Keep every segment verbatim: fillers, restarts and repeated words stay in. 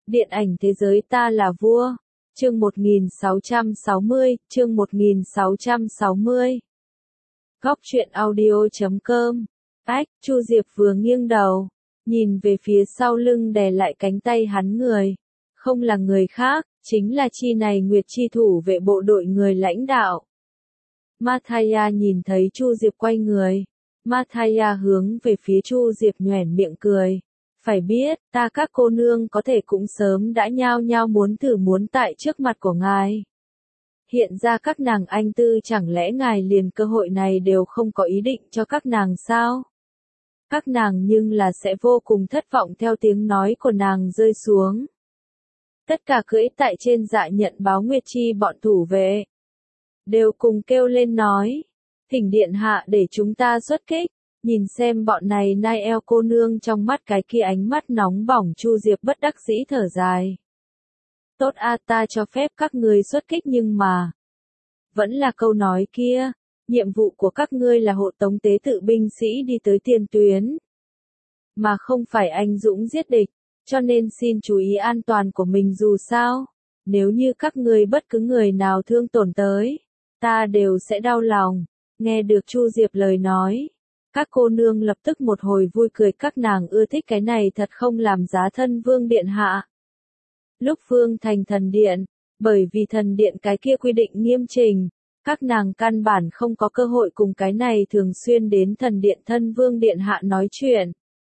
Điện ảnh thế giới ta là vua. Chương một nghìn sáu trăm sáu mươi, chương một nghìn sáu trăm sáu mươi. Góc truyện audio chấm com. Ách, Chu Diệp vừa nghiêng đầu, nhìn về phía sau lưng đè lại cánh tay hắn người. Không là người khác, chính là chi này Nguyệt Chi thủ vệ bộ đội người lãnh đạo. Mathaya nhìn thấy Chu Diệp quay người. Mathaya hướng về phía Chu Diệp nhoẻn miệng cười. Phải biết, ta các cô nương có thể cũng sớm đã nhao nhao muốn thử muốn tại trước mặt của ngài. Hiện ra các nàng anh tư chẳng lẽ ngài liền cơ hội này đều không có ý định cho các nàng sao? Các nàng nhưng là sẽ vô cùng thất vọng theo tiếng nói của nàng rơi xuống. Tất cả cưỡi tại trên dạ nhận báo Nguyệt Chi bọn thủ vệ. Đều cùng kêu lên nói. Thỉnh điện hạ để chúng ta xuất kích. Nhìn xem bọn này nai eo cô nương trong mắt cái kia ánh mắt nóng bỏng Chu Diệp bất đắc dĩ thở dài. Tốt a ta cho phép các ngươi xuất kích nhưng mà. Vẫn là câu nói kia, nhiệm vụ của các ngươi là hộ tống tế tự binh sĩ đi tới tiền tuyến. Mà không phải anh dũng giết địch, cho nên xin chú ý an toàn của mình dù sao. Nếu như các ngươi bất cứ người nào thương tổn tới, ta đều sẽ đau lòng. Nghe được Chu Diệp lời nói. Các cô nương lập tức một hồi vui cười các nàng ưa thích cái này thật không làm giá thân vương điện hạ. Lúc Phương thành thần điện, bởi vì thần điện cái kia quy định nghiêm trình, các nàng căn bản không có cơ hội cùng cái này thường xuyên đến thần điện thân vương điện hạ nói chuyện.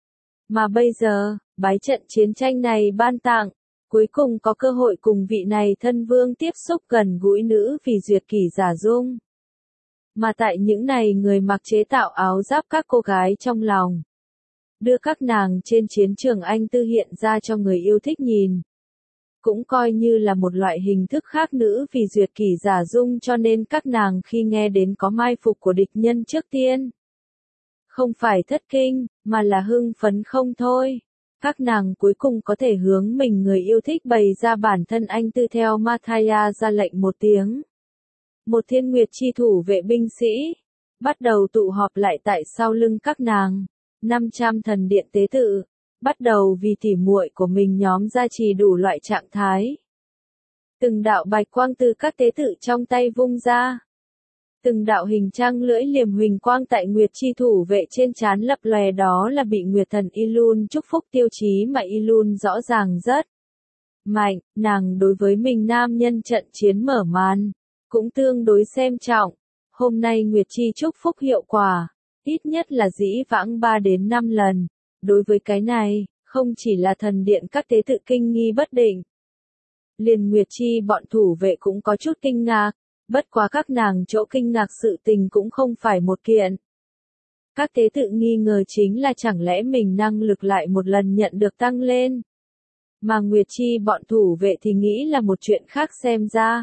Mà bây giờ, bái trận chiến tranh này ban tặng, cuối cùng có cơ hội cùng vị này thân vương tiếp xúc gần gũi nữ vì duyệt kỷ giả dung. Mà tại những này người mặc chế tạo áo giáp các cô gái trong lòng. Đưa các nàng trên chiến trường anh tư hiện ra cho người yêu thích nhìn. Cũng coi như là một loại hình thức khác nữ vì duyệt kỷ giả dung cho nên các nàng khi nghe đến có mai phục của địch nhân trước tiên. Không phải thất kinh, mà là hưng phấn không thôi. Các nàng cuối cùng có thể hướng mình người yêu thích bày ra bản thân anh tư theo Mathaya ra lệnh một tiếng. Một thiên nguyệt chi thủ vệ binh sĩ, bắt đầu tụ họp lại tại sau lưng các nàng, năm trăm thần điện tế tự, bắt đầu vì tỉ muội của mình nhóm gia trì đủ loại trạng thái. Từng đạo bạch quang từ các tế tự trong tay vung ra. Từng đạo hình trăng lưỡi liềm huỳnh quang tại nguyệt chi thủ vệ trên trán lập lòe đó là bị nguyệt thần Ilun chúc phúc tiêu chí mà Ilun rõ ràng rất mạnh, nàng đối với mình nam nhân trận chiến mở màn. Cũng tương đối xem trọng, hôm nay Nguyệt Chi chúc phúc hiệu quả, ít nhất là dĩ vãng ba đến năm lần. Đối với cái này, không chỉ là thần điện các tế tự kinh nghi bất định. Liền Nguyệt Chi bọn thủ vệ cũng có chút kinh ngạc, bất quá các nàng chỗ kinh ngạc sự tình cũng không phải một kiện. Các tế tự nghi ngờ chính là chẳng lẽ mình năng lực lại một lần nhận được tăng lên. Mà Nguyệt Chi bọn thủ vệ thì nghĩ là một chuyện khác xem ra.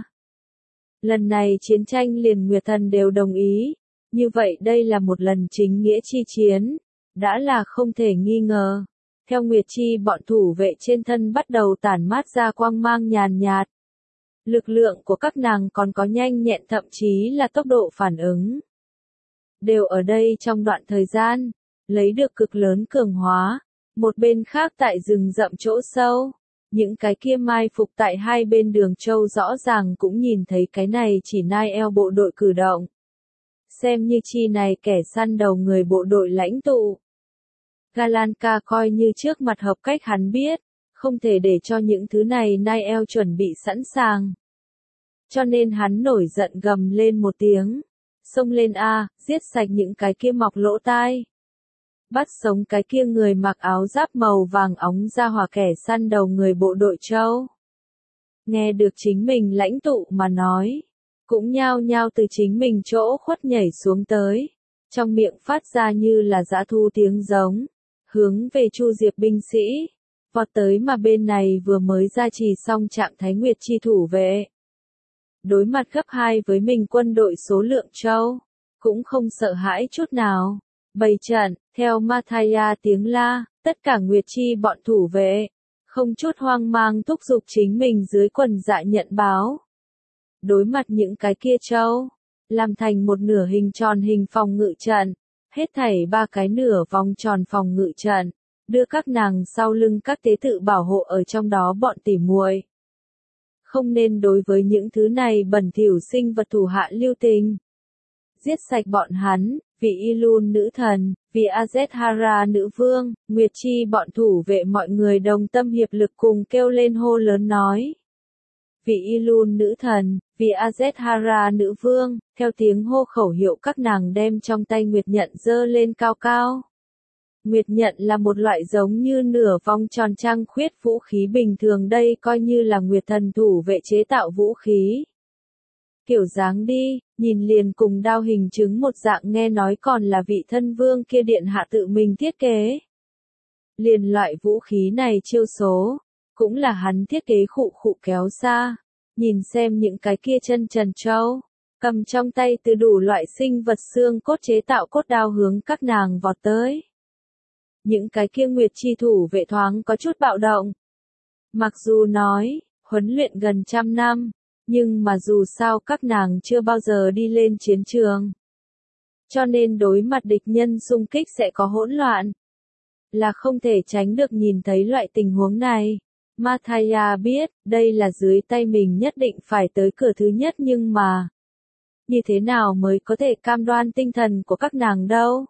Lần này chiến tranh liền Nguyệt Thần đều đồng ý, như vậy đây là một lần chính nghĩa chi chiến, đã là không thể nghi ngờ. Theo Nguyệt Chi bọn thủ vệ trên thân bắt đầu tản mát ra quang mang nhàn nhạt. Lực lượng của các nàng còn có nhanh nhẹn thậm chí là tốc độ phản ứng. Đều ở đây trong đoạn thời gian, lấy được cực lớn cường hóa, một bên khác tại rừng rậm chỗ sâu. Những cái kia mai phục tại hai bên đường châu rõ ràng cũng nhìn thấy cái này chỉ nai eo bộ đội cử động. Xem như chi này kẻ săn đầu người bộ đội lãnh tụ. Galanka coi như trước mặt hợp cách hắn biết, không thể để cho những thứ này nai eo chuẩn bị sẵn sàng. Cho nên hắn nổi giận gầm lên một tiếng. Xông lên a, giết sạch những cái kia mọc lỗ tai. Bắt sống cái kia người mặc áo giáp màu vàng óng ra hỏa kẻ săn đầu người bộ đội châu. Nghe được chính mình lãnh tụ mà nói, cũng nhao nhao từ chính mình chỗ khuất nhảy xuống tới, trong miệng phát ra như là dã thu tiếng giống, hướng về Chu Diệp binh sĩ, vọt tới mà bên này vừa mới gia trì xong trạng thái Nguyệt Chi thủ vệ. Đối mặt gấp hai với mình quân đội số lượng châu, cũng không sợ hãi chút nào. Bày trận, theo Mathaya tiếng la, tất cả Nguyệt Chi bọn thủ vệ, không chút hoang mang thúc giục chính mình dưới quần dạ nhận báo. Đối mặt những cái kia châu, làm thành một nửa hình tròn hình phòng ngự trận, hết thảy ba cái nửa vòng tròn phòng ngự trận, đưa các nàng sau lưng các tế tự bảo hộ ở trong đó bọn tỉ muội. Không nên đối với những thứ này bẩn thỉu sinh vật thủ hạ lưu tình. Giết sạch bọn hắn, vì Ilun nữ thần, vì Azethara nữ vương, Nguyệt Chi bọn thủ vệ mọi người đồng tâm hiệp lực cùng kêu lên hô lớn nói. Vì Ilun nữ thần, vì Azethara nữ vương, theo tiếng hô khẩu hiệu các nàng đem trong tay Nguyệt Nhận giơ lên cao cao. Nguyệt Nhận là một loại giống như nửa vòng tròn trăng khuyết vũ khí bình thường, đây coi như là Nguyệt thần thủ vệ chế tạo vũ khí. Kiểu dáng đi, nhìn liền cùng đao hình trứng một dạng, nghe nói còn là vị thân vương kia điện hạ tự mình thiết kế. Liền loại vũ khí này chiêu số, cũng là hắn thiết kế khụ khụ kéo xa. Nhìn xem những cái kia chân trần trâu, cầm trong tay từ đủ loại sinh vật xương cốt chế tạo cốt đao hướng các nàng vọt tới. Những cái kia Nguyệt Chi thủ vệ thoáng có chút bạo động. Mặc dù nói, huấn luyện gần trăm năm, nhưng mà dù sao các nàng chưa bao giờ đi lên chiến trường. Cho nên đối mặt địch nhân xung kích sẽ có hỗn loạn. Là không thể tránh được nhìn thấy loại tình huống này. Mathaya biết, đây là dưới tay mình nhất định phải tới cửa thứ nhất, nhưng mà như thế nào mới có thể cam đoan tinh thần của các nàng đâu?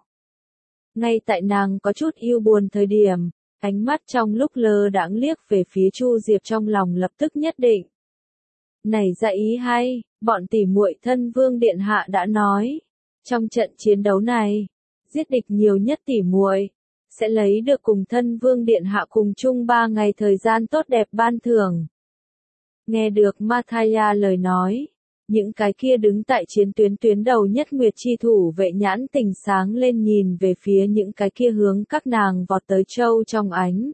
Ngay tại nàng có chút yêu buồn thời điểm, ánh mắt trong lúc lơ đãng liếc về phía Chu Diệp, trong lòng lập tức nhất định. Này ra ý hay, bọn tỉ muội thân vương điện hạ đã nói, trong trận chiến đấu này, giết địch nhiều nhất tỉ muội sẽ lấy được cùng thân vương điện hạ cùng chung ba ngày thời gian tốt đẹp ban thưởng. Nghe được Mathaya lời nói, những cái kia đứng tại chiến tuyến tuyến đầu nhất Nguyệt Chi thủ vệ nhãn tình sáng lên, nhìn về phía những cái kia hướng các nàng vọt tới châu trong ánh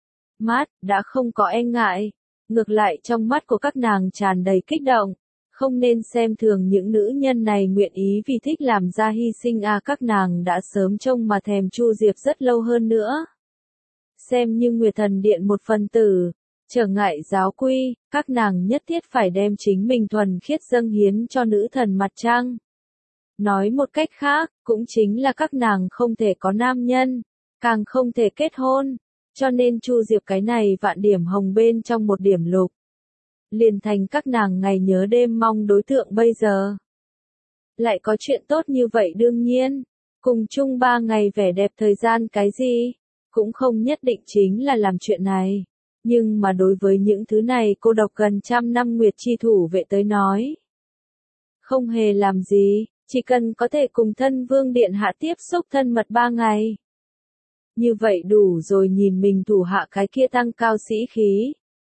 mắt đã không có e ngại, ngược lại trong mắt của các nàng tràn đầy kích động. Không nên xem thường những nữ nhân này nguyện ý vì thích làm ra hy sinh à, các nàng đã sớm trông mà thèm Chu Diệp rất lâu, hơn nữa xem như Nguyệt Thần Điện một phần tử, trở ngại giáo quy, các nàng nhất thiết phải đem chính mình thuần khiết dâng hiến cho nữ thần mặt trăng. Nói một cách khác, cũng chính là các nàng không thể có nam nhân, càng không thể kết hôn, cho nên Chu Diệp cái này vạn điểm hồng bên trong một điểm lục, liền thành các nàng ngày nhớ đêm mong đối tượng bây giờ. Lại có chuyện tốt như vậy, đương nhiên, cùng chung ba ngày vẻ đẹp thời gian cái gì, cũng không nhất định chính là làm chuyện này. Nhưng mà đối với những thứ này cô độc gần trăm năm Nguyệt Chi thủ vệ tới nói, không hề làm gì, chỉ cần có thể cùng thân vương điện hạ tiếp xúc thân mật ba ngày. Như vậy đủ rồi, nhìn mình thủ hạ cái kia tăng cao sĩ khí.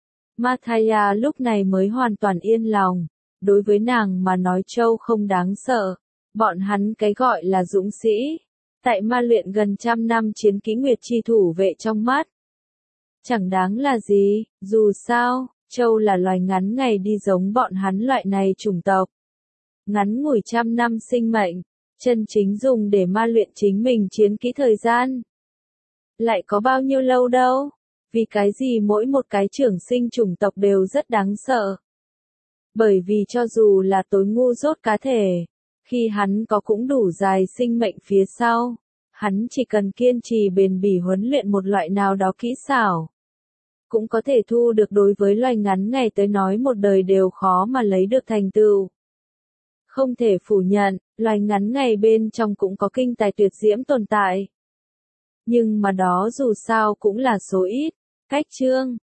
Mathaya lúc này mới hoàn toàn yên lòng, đối với nàng mà nói châu không đáng sợ, bọn hắn cái gọi là dũng sĩ, tại ma luyện gần trăm năm chiến kỹ Nguyệt Chi thủ vệ trong mắt. Chẳng đáng là gì, dù sao, châu là loài ngắn ngày đi giống bọn hắn loại này chủng tộc. Ngắn ngủi trăm năm sinh mệnh, chân chính dùng để ma luyện chính mình chiến kỹ thời gian. Lại có bao nhiêu lâu đâu? Vì cái gì mỗi một cái trưởng sinh chủng tộc đều rất đáng sợ? Bởi vì cho dù là tối ngu dốt cá thể, khi hắn có cũng đủ dài sinh mệnh phía sau, hắn chỉ cần kiên trì bền bỉ huấn luyện một loại nào đó kỹ xảo, cũng có thể thu được đối với loài ngắn ngày tới nói một đời đều khó mà lấy được thành tựu. Không thể phủ nhận, loài ngắn ngày bên trong cũng có kinh tài tuyệt diễm tồn tại. Nhưng mà đó dù sao cũng là số ít. Cách chương